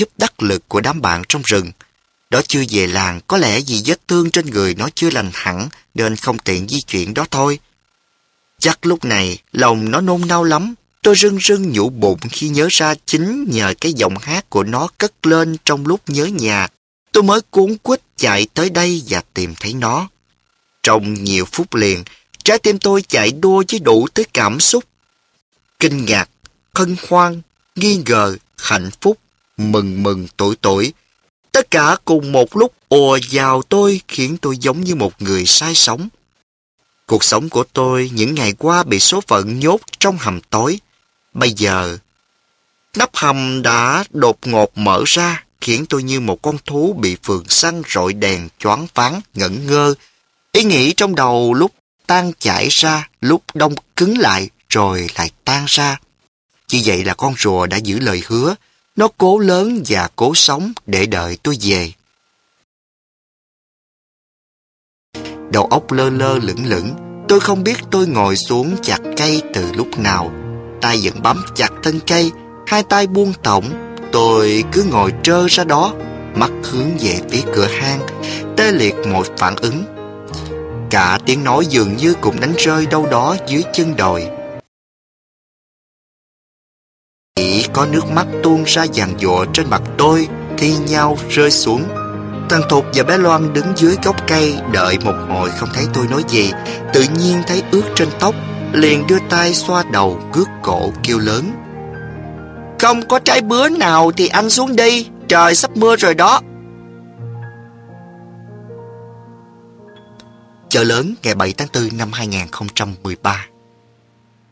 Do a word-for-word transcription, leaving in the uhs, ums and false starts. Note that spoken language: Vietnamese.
giúp đắc lực của đám bạn trong rừng. Nó chưa về làng, có lẽ vì vết thương trên người nó chưa lành hẳn nên không tiện di chuyển đó thôi. Chắc lúc này lòng nó nôn nao lắm. Tôi rưng rưng nhủ bụng khi nhớ ra chính nhờ cái giọng hát của nó cất lên trong lúc nhớ nhà, tôi mới cuống quýt chạy tới đây và tìm thấy nó. Trong nhiều phút liền, trái tim tôi chạy đua với đủ thứ cảm xúc. Kinh ngạc, hân hoan, nghi ngờ, hạnh phúc, mừng mừng tủi tủi. Tất cả cùng một lúc ùa vào tôi khiến tôi giống như một người say sóng. Cuộc sống của tôi những ngày qua bị số phận nhốt trong hầm tối. Bây giờ, nắp hầm đã đột ngột mở ra, khiến tôi như một con thú bị phường săn rọi đèn choáng váng, ngẩn ngơ. Ý nghĩ trong đầu lúc tan chảy ra, lúc đông cứng lại, rồi lại tan ra. Như vậy là con rùa đã giữ lời hứa. Nó cố lớn và cố sống để đợi tôi về. Đầu óc lơ lơ lửng lửng, tôi không biết tôi ngồi xuống chặt cây từ lúc nào. Tay vẫn bám chặt thân cây, hai tay buông thõng. Tôi cứ ngồi trơ ra đó, mắt hướng về phía cửa hang, tê liệt mọi phản ứng. Cả tiếng nói dường như cũng đánh rơi đâu đó dưới chân đồi. Chỉ có nước mắt tuôn ra giàn giụa trên mặt tôi, thi nhau rơi xuống. Thằng Thục và bé Loan đứng dưới gốc cây đợi một hồi không thấy tôi nói gì. Tự nhiên thấy ướt trên tóc, liền đưa tay xoa đầu, gước cổ kêu lớn: "Không có trái bứa nào thì anh xuống đi, trời sắp mưa rồi đó." Chợ lớn ngày bảy tháng tư năm hai nghìn không trăm mười ba.